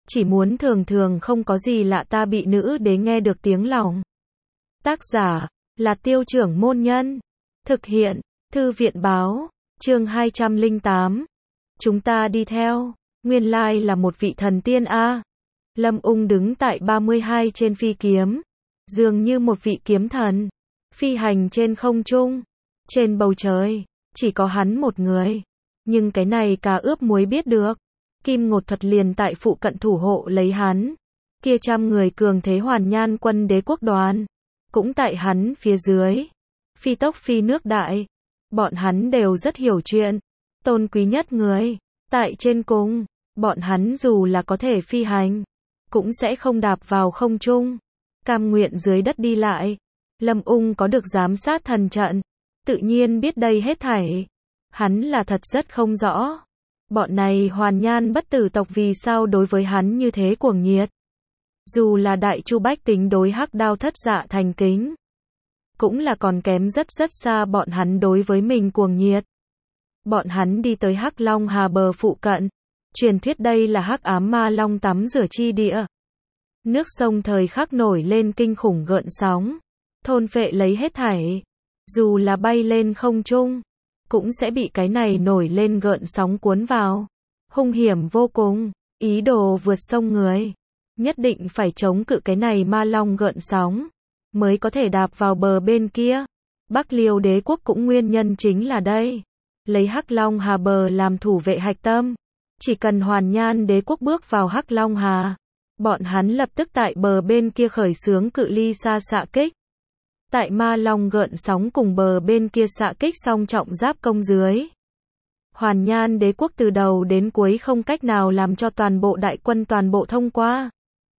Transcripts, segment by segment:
chỉ muốn thường thường không có gì lạ ta bị nữ đế nghe được tiếng lòng. Tác giả là Tiêu Trưởng Môn Nhân. Thực hiện Thư viện Báo. Chương 208. Chúng ta đi theo. Nguyên lai là một vị thần tiên a. Lâm Ung đứng tại 32 trên phi kiếm, dường như một vị kiếm thần, phi hành trên không trung. Trên bầu trời, chỉ có hắn một người. Nhưng cái này cá ướp muối biết được. Kim Ngột Thuật liền tại phụ cận thủ hộ lấy hắn. Kia 100 người cường thế Hoàn Nhan quân đế quốc đoàn, cũng tại hắn phía dưới. Phi tốc phi nước đại. Bọn hắn đều rất hiểu chuyện. Tôn quý nhất người, tại trên cung, bọn hắn dù là có thể phi hành, cũng sẽ không đạp vào không trung. Cam nguyện dưới đất đi lại. Lâm Ung có được giám sát thần trận, tự nhiên biết đây hết thảy. Hắn là thật rất không rõ. Bọn này Hoàn Nhan bất tử tộc vì sao đối với hắn như thế cuồng nhiệt. Dù là Đại Chu bách tính đối Hắc Đao thất dạ thành kính, cũng là còn kém rất rất xa bọn hắn đối với mình cuồng nhiệt. Bọn hắn đi tới Hắc Long Hà bờ phụ cận. Truyền thuyết đây là Hắc Ám Ma Long tắm rửa chi địa. Nước sông thời khắc nổi lên kinh khủng gợn sóng, thôn phệ lấy hết thảy. Dù là bay lên không trung, cũng sẽ bị cái này nổi lên gợn sóng cuốn vào. Hung hiểm vô cùng, ý đồ vượt sông người, nhất định phải chống cự cái này ma long gợn sóng, mới có thể đạp vào bờ bên kia. Bắc Liêu đế quốc cũng nguyên nhân chính là đây. Lấy Hắc Long Hà bờ làm thủ vệ hạch tâm. Chỉ cần Hoàn Nhan đế quốc bước vào Hắc Long Hà, bọn hắn lập tức tại bờ bên kia khởi xướng cự ly xa xạ kích. Tại ma long gợn sóng cùng bờ bên kia xạ kích song trọng giáp công dưới, Hoàn Nhan đế quốc từ đầu đến cuối không cách nào làm cho toàn bộ đại quân toàn bộ thông qua.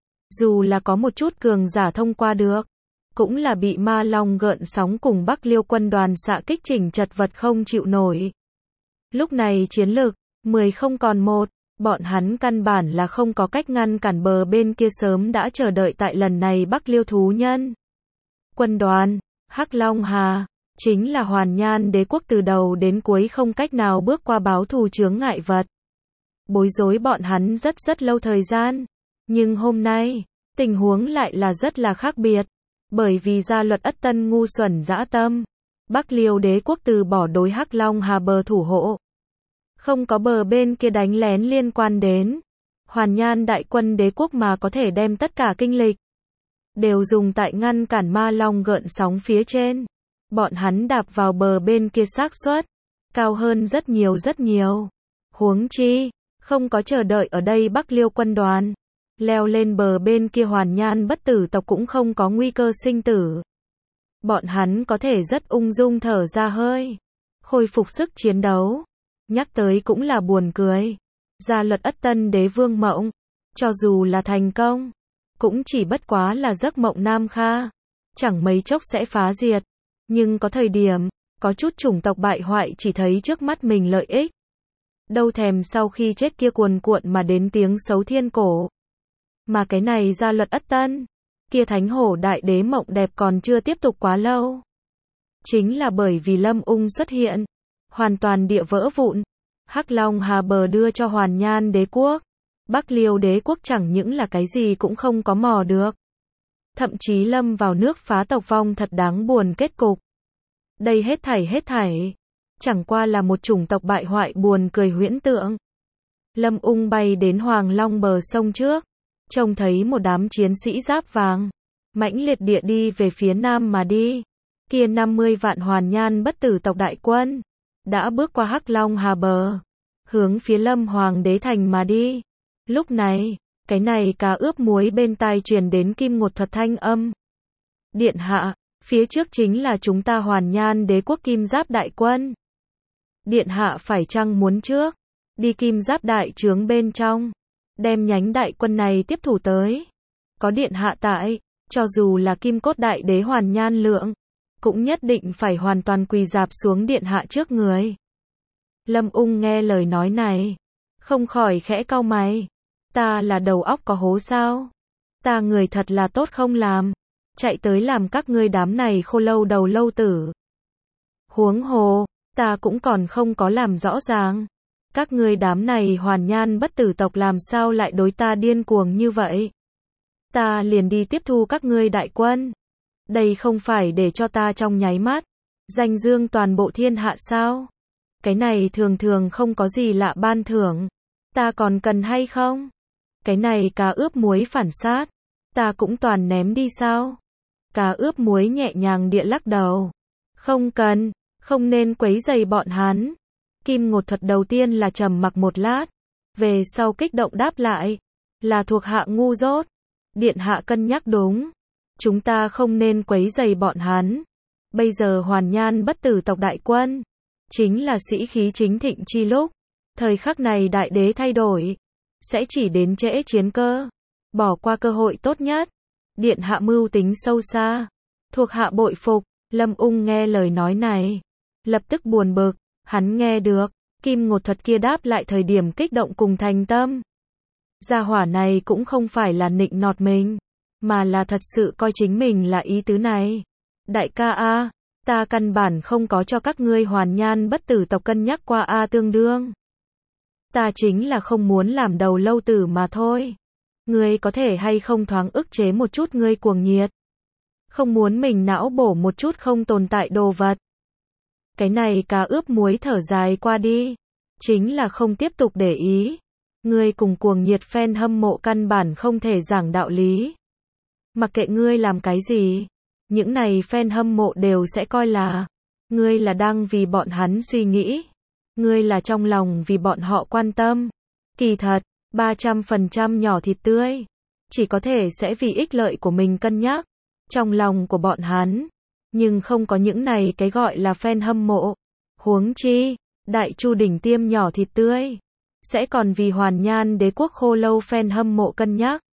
Dù là có một chút cường giả thông qua được, cũng là bị ma long gợn sóng cùng Bắc Liêu quân đoàn xạ kích chỉnh chật vật không chịu nổi. Lúc này chiến lực 10 không còn 1, bọn hắn căn bản là không có cách ngăn cản bờ bên kia sớm đã chờ đợi tại lần này Bắc Liêu thú nhân quân đoàn. Hắc Long Hà chính là Hoàn Nhan đế quốc từ đầu đến cuối không cách nào bước qua báo thù chướng ngại vật, bối rối bọn hắn rất rất lâu thời gian. Nhưng hôm nay, tình huống lại là rất là khác biệt. Bởi vì ra luật ất tân ngu xuẩn dã tâm, Bắc Liêu đế quốc từ bỏ đối Hắc Long Hà bờ thủ hộ. Không có bờ bên kia đánh lén liên quan đến Hoàn Nhan đại quân đế quốc mà có thể đem tất cả kinh lịch đều dùng tại ngăn cản ma long gợn sóng phía trên. Bọn hắn đạp vào bờ bên kia xác suất cao hơn rất nhiều rất nhiều. Huống chi, không có chờ đợi ở đây Bắc Liêu quân đoàn, leo lên bờ bên kia Hoàn Nhan bất tử tộc cũng không có nguy cơ sinh tử. Bọn hắn có thể rất ung dung thở ra hơi, khôi phục sức chiến đấu. Nhắc tới cũng là buồn cười. Gia luật ất tân đế vương mộng, cho dù là thành công, cũng chỉ bất quá là giấc mộng nam kha, chẳng mấy chốc sẽ phá diệt. Nhưng có thời điểm, có chút chủng tộc bại hoại chỉ thấy trước mắt mình lợi ích, đâu thèm sau khi chết kia cuồn cuộn mà đến tiếng xấu thiên cổ. Mà cái này gia luật ất tân, kia thánh hổ đại đế mộng đẹp còn chưa tiếp tục quá lâu. Chính là bởi vì Lâm Ung xuất hiện, hoàn toàn địa vỡ vụn. Hắc Long Hà bờ đưa cho Hoàn Nhan đế quốc, Bắc Liêu đế quốc chẳng những là cái gì cũng không có mò được, thậm chí lâm vào nước phá tộc vong thật đáng buồn kết cục. Đây hết thảy, chẳng qua là một chủng tộc bại hoại buồn cười huyễn tượng. Lâm Ung bay đến Hoàng Long bờ sông trước, trông thấy một đám chiến sĩ giáp vàng, mãnh liệt địa đi về phía nam mà đi. Kia 50 vạn Hoàn Nhan bất tử tộc đại quân đã bước qua Hắc Long Hà bờ, hướng phía Lâm Hoàng đế thành mà đi. Lúc này, cái này cá ướp muối bên tai truyền đến Kim Ngột Thuật thanh âm. Điện hạ, phía trước chính là chúng ta Hoàn Nhan đế quốc Kim Giáp đại quân. Điện hạ phải chăng muốn trước đi Kim Giáp đại trướng bên trong, đem nhánh đại quân này tiếp thủ tới. Có điện hạ tại, cho dù là Kim Cốt đại đế Hoàn Nhan Lượng, cũng nhất định phải hoàn toàn quỳ rạp xuống điện hạ trước người. Lâm Ung nghe lời nói này, không khỏi khẽ cau mày. Ta là đầu óc có hố sao? Ta người thật là tốt không làm, chạy tới làm các ngươi đám này khô lâu đầu lâu tử. Huống hồ, ta cũng còn không có làm rõ ràng. Các ngươi đám này hoàn nhan bất tử tộc làm sao lại đối ta điên cuồng như vậy? Ta liền đi tiếp thu các ngươi đại quân. Đây không phải để cho ta trong nháy mắt danh dương toàn bộ thiên hạ sao? Cái này thường thường không có gì lạ ban thưởng. Ta còn cần hay không? Cái này cá ướp muối phản sát, ta cũng toàn ném đi sao? Cá ướp muối nhẹ nhàng địa lắc đầu. Không cần, không nên quấy rầy bọn hắn. Kim Ngột Thuật đầu tiên là trầm mặc một lát, về sau kích động đáp lại, là thuộc hạ ngu dốt. Điện hạ cân nhắc đúng, chúng ta không nên quấy rầy bọn hắn. Bây giờ hoàn nhan bất tử tộc đại quân, chính là sĩ khí chính thịnh chi lúc. Thời khắc này đại đế thay đổi, sẽ chỉ đến trễ chiến cơ, bỏ qua cơ hội tốt nhất. Điện hạ mưu tính sâu xa, thuộc hạ bội phục. Lâm Ung nghe lời nói này, lập tức buồn bực, hắn nghe được, Kim Ngột Thuật kia đáp lại thời điểm kích động cùng thành tâm. Gia hỏa này cũng không phải là nịnh nọt mình, mà là thật sự coi chính mình là ý tứ này. Đại ca a, ta căn bản không có cho các ngươi hoàn nhan bất tử tộc cân nhắc qua a tương đương. Ta chính là không muốn làm đầu lâu tử mà thôi. Ngươi có thể hay không thoáng ức chế một chút ngươi cuồng nhiệt. Không muốn mình não bổ một chút không tồn tại đồ vật. Cái này cá ướp muối thở dài qua đi. Chính là không tiếp tục để ý. Ngươi cùng cuồng nhiệt fan hâm mộ căn bản không thể giảng đạo lý. Mặc kệ ngươi làm cái gì, những này fan hâm mộ đều sẽ coi là ngươi là đang vì bọn hắn suy nghĩ. Ngươi là trong lòng vì bọn họ quan tâm. Kỳ thật, 300% nhỏ thịt tươi, chỉ có thể sẽ vì ích lợi của mình cân nhắc. Trong lòng của bọn hắn, nhưng không có những này cái gọi là fan hâm mộ. Huống chi, đại chu đỉnh tiêm nhỏ thịt tươi, sẽ còn vì hoàn nhan đế quốc khô lâu fan hâm mộ cân nhắc.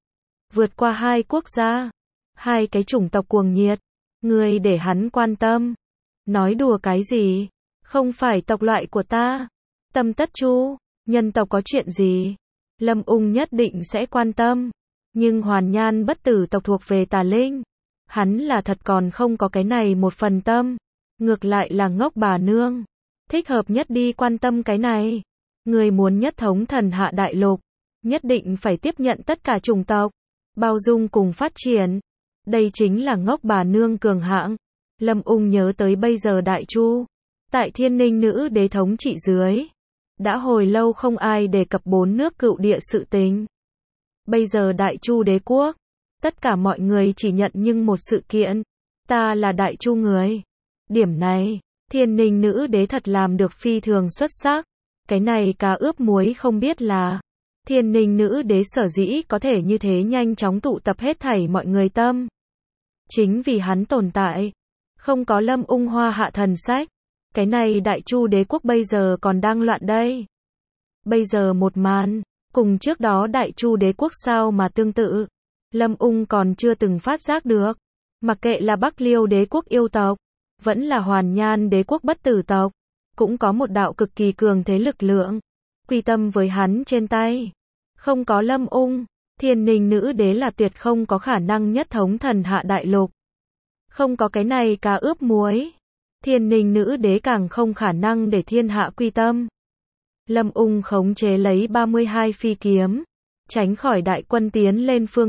Vượt qua hai quốc gia, hai cái chủng tộc cuồng nhiệt, người để hắn quan tâm. Nói đùa cái gì? Không phải tộc loại của ta. Tâm Tất Chu, nhân tộc có chuyện gì? Lâm Ung nhất định sẽ quan tâm. Nhưng hoàn nhan bất tử tộc thuộc về tà linh. Hắn là thật còn không có cái này một phần tâm. Ngược lại là ngốc bà nương. Thích hợp nhất đi quan tâm cái này. Người muốn nhất thống thần hạ đại lục, nhất định phải tiếp nhận tất cả chủng tộc, bao dung cùng phát triển. Đây chính là ngốc bà nương cường hãng. Lâm Ung nhớ tới bây giờ đại chu, tại Thiên Ninh nữ đế thống trị dưới, đã hồi lâu không ai đề cập 4 nước cựu địa sự tình. Bây giờ đại chu đế quốc, tất cả mọi người chỉ nhận nhưng một sự kiện, ta là đại chu người. Điểm này, Thiên Ninh nữ đế thật làm được phi thường xuất sắc. Cái này cá ướp muối không biết là Thiên Ninh nữ đế sở dĩ có thể như thế nhanh chóng tụ tập hết thảy mọi người tâm. Chính vì hắn tồn tại, không có Lâm Ung hoa hạ thần sách. Cái này đại chu đế quốc bây giờ còn đang loạn đây. Bây giờ một màn, cùng trước đó đại chu đế quốc sao mà tương tự. Lâm Ung còn chưa từng phát giác được. Mặc kệ là Bắc Liêu đế quốc yêu tộc, vẫn là hoàn nhan đế quốc bất tử tộc, cũng có một đạo cực kỳ cường thế lực lượng, quy tâm với hắn trên tay. Không có Lâm Ung, Thiên Ninh nữ đế là tuyệt không có khả năng nhất thống thần hạ đại lục. Không có cái này cá ướp muối, Thiên Ninh nữ đế càng không khả năng để thiên hạ quy tâm. Lâm Ung khống chế lấy 32 phi kiếm, tránh khỏi đại quân tiến lên phương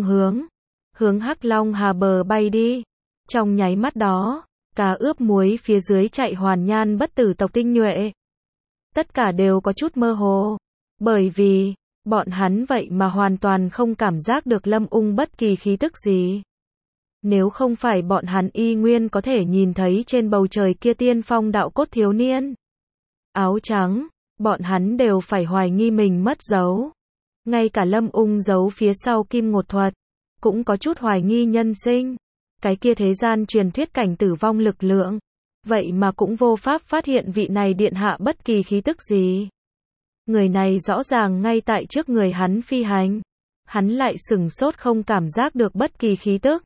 hướng Hắc Long Hà bờ bay đi. Trong nháy mắt đó, cá ướp muối phía dưới chạy hoàn nhan bất tử tộc tinh nhuệ. Tất cả đều có chút mơ hồ, bởi vì bọn hắn vậy mà hoàn toàn không cảm giác được Lâm Ung bất kỳ khí tức gì. Nếu không phải bọn hắn y nguyên có thể nhìn thấy trên bầu trời kia tiên phong đạo cốt thiếu niên áo trắng, bọn hắn đều phải hoài nghi mình mất dấu. Ngay cả Lâm Ung giấu phía sau Kim Ngột Thuật, cũng có chút hoài nghi nhân sinh. Cái kia thế gian truyền thuyết cảnh tử vong lực lượng, vậy mà cũng vô pháp phát hiện vị này điện hạ bất kỳ khí tức gì. Người này rõ ràng ngay tại trước người hắn phi hành, hắn lại sửng sốt không cảm giác được bất kỳ khí tức.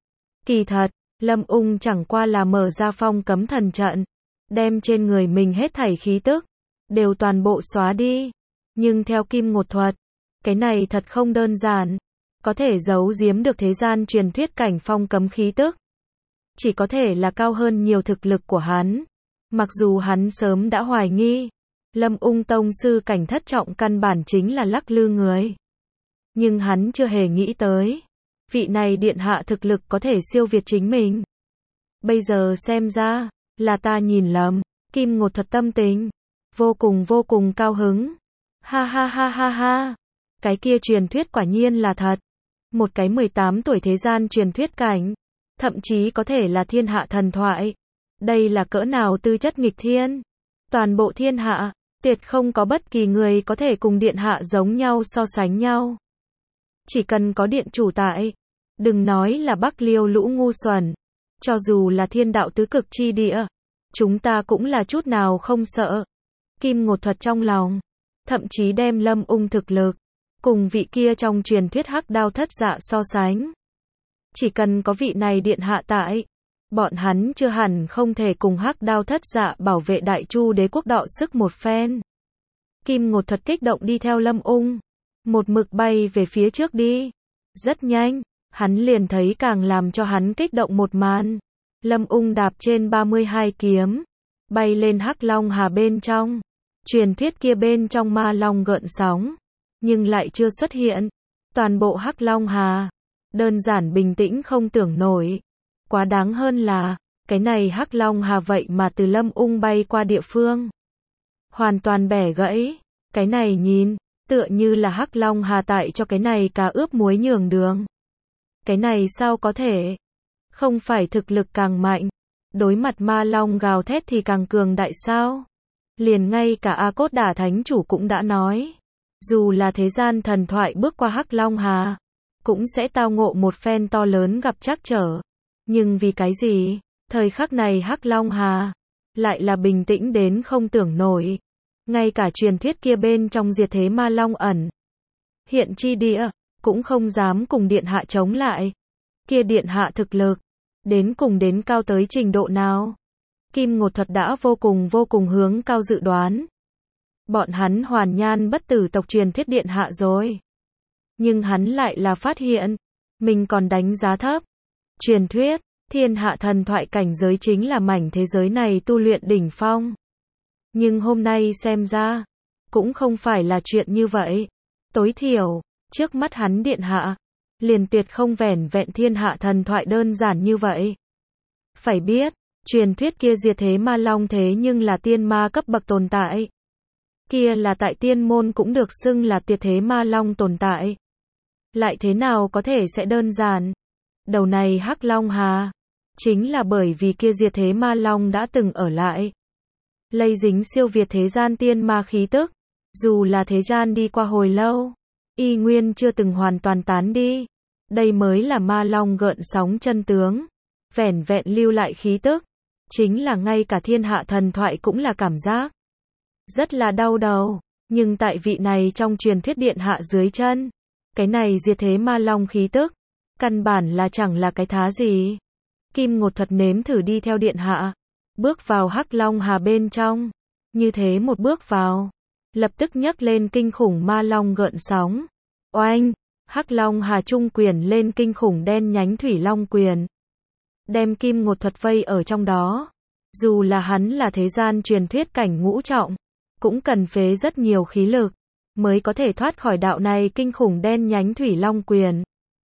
Kỳ thật, Lâm Ung chẳng qua là mở ra phong cấm thần trận, đem trên người mình hết thảy khí tức đều toàn bộ xóa đi. Nhưng theo Kim Ngột Thuật, cái này thật không đơn giản, có thể giấu giếm được thế gian truyền thuyết cảnh phong cấm khí tức. Chỉ có thể là cao hơn nhiều thực lực của hắn. Mặc dù hắn sớm đã hoài nghi, Lâm Ung tông sư cảnh thất trọng căn bản chính là lắc lư người. Nhưng hắn chưa hề nghĩ tới, vị này điện hạ thực lực có thể siêu việt chính mình. Bây giờ xem ra, là ta nhìn lầm. Kim Ngột Thuật tâm tình vô cùng cao hứng. Ha ha ha ha ha. Cái kia truyền thuyết quả nhiên là thật. Một cái 18 tuổi thế gian truyền thuyết cảnh, thậm chí có thể là thiên hạ thần thoại. Đây là cỡ nào tư chất nghịch thiên. Toàn bộ thiên hạ, tuyệt không có bất kỳ người có thể cùng điện hạ giống nhau so sánh nhau. Chỉ cần có điện chủ tại, đừng nói là Bắc Liêu lũ ngu xuẩn, cho dù là thiên đạo tứ cực chi địa, chúng ta cũng là chút nào không sợ. Kim Ngột Thuật trong lòng, thậm chí đem Lâm Ung thực lực, cùng vị kia trong truyền thuyết Hắc Đao Thất Dạ so sánh. Chỉ cần có vị này điện hạ tại, bọn hắn chưa hẳn không thể cùng Hắc Đao Thất Dạ bảo vệ Đại Chu đế quốc đọ sức một phen. Kim Ngột Thuật kích động đi theo Lâm Ung, một mực bay về phía trước đi. Rất nhanh, hắn liền thấy càng làm cho hắn kích động một màn. Lâm Ung đạp trên 32 kiếm, bay lên Hắc Long Hà bên trong. Truyền thuyết kia bên trong ma long gợn sóng, nhưng lại chưa xuất hiện. Toàn bộ Hắc Long Hà, đơn giản bình tĩnh không tưởng nổi. Quá đáng hơn là, cái này Hắc Long Hà vậy mà từ Lâm Ung bay qua địa phương, hoàn toàn bẻ gãy. Cái này nhìn, tựa như là Hắc Long Hà tại cho cái này cá ướp muối nhường đường. Cái này sao có thể? Không phải thực lực càng mạnh, đối mặt ma long gào thét thì càng cường đại sao? Liền ngay cả A Cốt Đả Thánh Chủ cũng đã nói, dù là thế gian thần thoại bước qua Hắc Long Hà, cũng sẽ tao ngộ một phen to lớn gặp trắc trở. Nhưng vì cái gì, thời khắc này Hắc Long Hà lại là bình tĩnh đến không tưởng nổi. Ngay cả truyền thuyết kia bên trong diệt thế ma long ẩn hiện chi địa, cũng không dám cùng điện hạ chống lại. Kia điện hạ thực lực, đến cùng đến cao tới trình độ nào? Kim Ngột Thuật đã vô cùng hướng cao dự đoán. Bọn hắn Hoàn Nhan bất tử tộc truyền thuyết điện hạ rồi. Nhưng hắn lại là phát hiện, mình còn đánh giá thấp. Truyền thuyết, thiên hạ thần thoại cảnh giới chính là mảnh thế giới này tu luyện đỉnh phong. Nhưng hôm nay xem ra, cũng không phải là chuyện như vậy. Tối thiểu, trước mắt hắn điện hạ, liền tuyệt không vẻn vẹn thiên hạ thần thoại đơn giản như vậy. Phải biết, truyền thuyết kia diệt thế ma long thế nhưng là tiên ma cấp bậc tồn tại. Kia là tại tiên môn cũng được xưng là diệt thế ma long tồn tại. Lại thế nào có thể sẽ đơn giản? Đầu này Hắc Long Hà, chính là bởi vì kia diệt thế ma long đã từng ở lại. Lây dính siêu việt thế gian tiên ma khí tức, dù là thế gian đi qua hồi lâu, y nguyên chưa từng hoàn toàn tán đi. Đây mới là ma long gợn sóng chân tướng, vẻn vẹn lưu lại khí tức, chính là ngay cả thiên hạ thần thoại cũng là cảm giác rất là đau đầu. Nhưng tại vị này trong truyền thuyết điện hạ dưới chân, cái này diệt thế ma long khí tức, căn bản là chẳng là cái thá gì. Kim Ngột Thuật nếm thử đi theo điện hạ, bước vào Hắc Long Hà bên trong. Như thế một bước vào, lập tức nhấc lên kinh khủng ma long gợn sóng. Oanh, Hắc Long Hà trung quyền lên kinh khủng đen nhánh thủy long quyền, đem Kim Ngột Thuật vây ở trong đó. Dù là hắn là thế gian truyền thuyết cảnh ngũ trọng, cũng cần phế rất nhiều khí lực, mới có thể thoát khỏi đạo này kinh khủng đen nhánh thủy long quyền.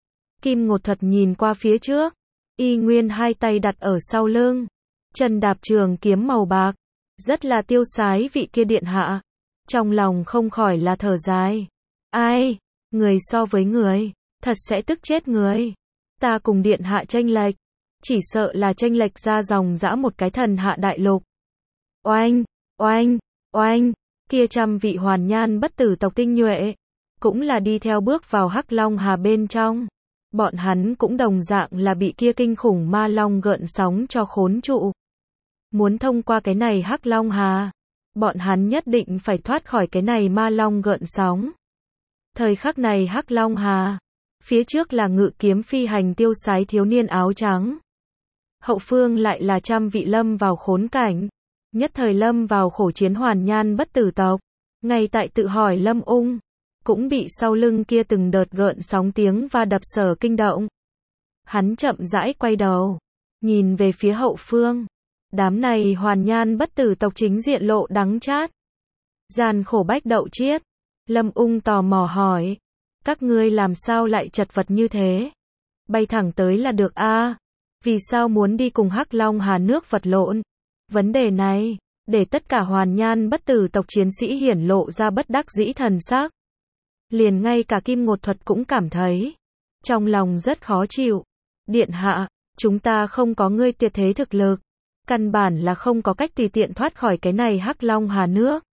Kim Ngột Thuật nhìn qua phía trước, y nguyên hai tay đặt ở sau lưng, chân đạp trường kiếm màu bạc, rất là tiêu sái vị kia điện hạ. Trong lòng không khỏi là thở dài. Ai, người so với người, thật sẽ tức chết người. Ta cùng điện hạ chênh lệch, chỉ sợ là chênh lệch ra dòng dã một cái thần hạ đại lục. Oanh, oanh, oanh, kia trăm vị Hoàn Nhan bất tử tộc tinh nhuệ, cũng là đi theo bước vào Hắc Long Hà bên trong. Bọn hắn cũng đồng dạng là bị kia kinh khủng ma long gợn sóng cho khốn trụ. Muốn thông qua cái này Hắc Long Hà, bọn hắn nhất định phải thoát khỏi cái này ma long gợn sóng. Thời khắc này Hắc Long Hà, phía trước là ngự kiếm phi hành tiêu sái thiếu niên áo trắng. Hậu phương lại là trăm vị lâm vào khốn cảnh, nhất thời lâm vào khổ chiến Hoàn Nhan bất tử tộc. Ngay tại tự hỏi Lâm Ung, cũng bị sau lưng kia từng đợt gợn sóng tiếng va đập sở kinh động. Hắn chậm rãi quay đầu, nhìn về phía hậu phương. Đám này Hoàn Nhan bất tử tộc chính diện lộ đắng chát. Gian khổ bách đậu chiết. Lâm Ung tò mò hỏi. Các ngươi làm sao lại chật vật như thế? Bay thẳng tới là được a. Vì sao muốn đi cùng Hắc Long Hà nước vật lộn? Vấn đề này, để tất cả Hoàn Nhan bất tử tộc chiến sĩ hiển lộ ra bất đắc dĩ thần sắc. Liền ngay cả Kim Ngột Thuật cũng cảm thấy trong lòng rất khó chịu. Điện hạ, chúng ta không có ngươi tuyệt thế thực lực, căn bản là không có cách tùy tiện thoát khỏi cái này Hắc Long Hà nước.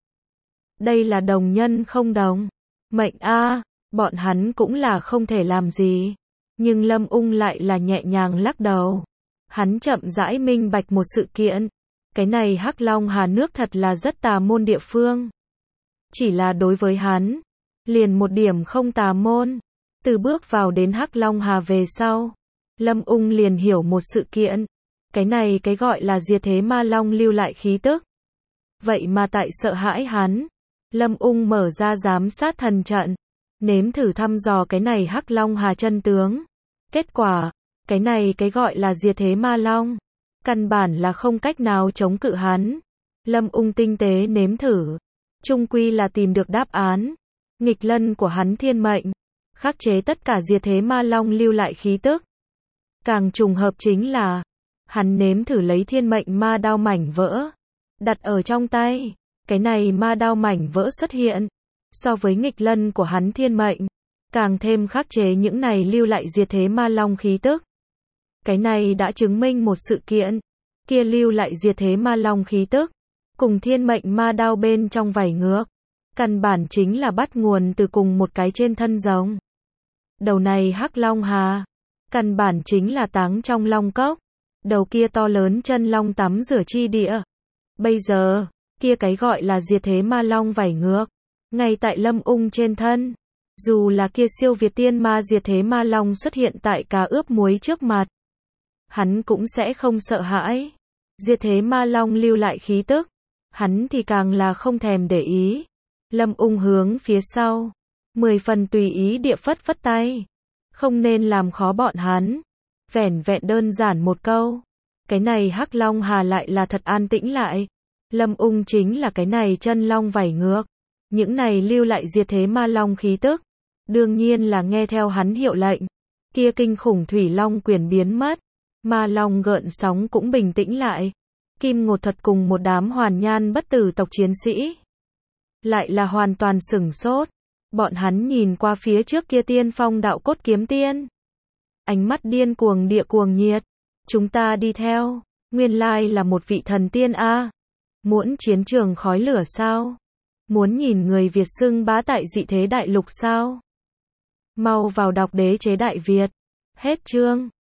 Đây là đồng nhân không đồng mệnh a, bọn hắn cũng là không thể làm gì. Nhưng Lâm Ung lại là nhẹ nhàng lắc đầu. Hắn chậm rãi minh bạch một sự kiện. Cái này Hắc Long Hà nước thật là rất tà môn địa phương. Chỉ là đối với hắn, liền một điểm không tà môn. Từ bước vào đến Hắc Long Hà về sau, Lâm Ung liền hiểu một sự kiện. Cái này cái gọi là diệt thế ma long lưu lại khí tức. Vậy mà tại sợ hãi hắn, Lâm Ung mở ra giám sát thần trận, nếm thử thăm dò cái này Hắc Long Hà chân tướng. Kết quả, cái này cái gọi là diệt thế ma long, căn bản là không cách nào chống cự hắn. Lâm Ung tinh tế nếm thử, chung quy là tìm được đáp án. Nghịch lân của hắn thiên mệnh, khắc chế tất cả diệt thế ma long lưu lại khí tức. Càng trùng hợp chính là, hắn nếm thử lấy thiên mệnh ma đao mảnh vỡ, đặt ở trong tay. Cái này ma đao mảnh vỡ xuất hiện, so với nghịch lân của hắn thiên mệnh, càng thêm khắc chế những này lưu lại diệt thế ma long khí tức. Cái này đã chứng minh một sự kiện, kia lưu lại diệt thế ma long khí tức, cùng thiên mệnh ma đao bên trong vảy ngược, căn bản chính là bắt nguồn từ cùng một cái trên thân rồng. Đầu này Hắc Long Hà, căn bản chính là táng trong long cốc, đầu kia to lớn chân long tắm rửa chi địa. Bây giờ, kia cái gọi là diệt thế ma long vảy ngược, ngay tại Lâm Ung trên thân. Dù là kia siêu việt tiên ma diệt thế ma long xuất hiện tại cá ướp muối trước mặt, hắn cũng sẽ không sợ hãi. Diệt thế ma long lưu lại khí tức, hắn thì càng là không thèm để ý. Lâm Ung hướng phía sau, 10 phần tùy ý địa phất phất tay. Không nên làm khó bọn hắn. Vẻn vẹn đơn giản một câu. Cái này Hắc Long Hà lại là thật an tĩnh lại. Lâm Ung chính là cái này chân long vảy ngược. Những này lưu lại diệt thế ma long khí tức, đương nhiên là nghe theo hắn hiệu lệnh. Kia kinh khủng thủy long quyền biến mất, ma long gợn sóng cũng bình tĩnh lại. Kim Ngột Thuật cùng một đám Hoàn Nhan bất tử tộc chiến sĩ lại là hoàn toàn sửng sốt. Bọn hắn nhìn qua phía trước kia tiên phong đạo cốt kiếm tiên, ánh mắt điên cuồng địa cuồng nhiệt. Chúng ta đi theo, nguyên lai là một vị thần tiên a. Muốn chiến trường khói lửa sao? Muốn nhìn người Việt xưng bá tại dị thế đại lục sao? Mau vào đọc Đế chế Đại Việt. Hết chương.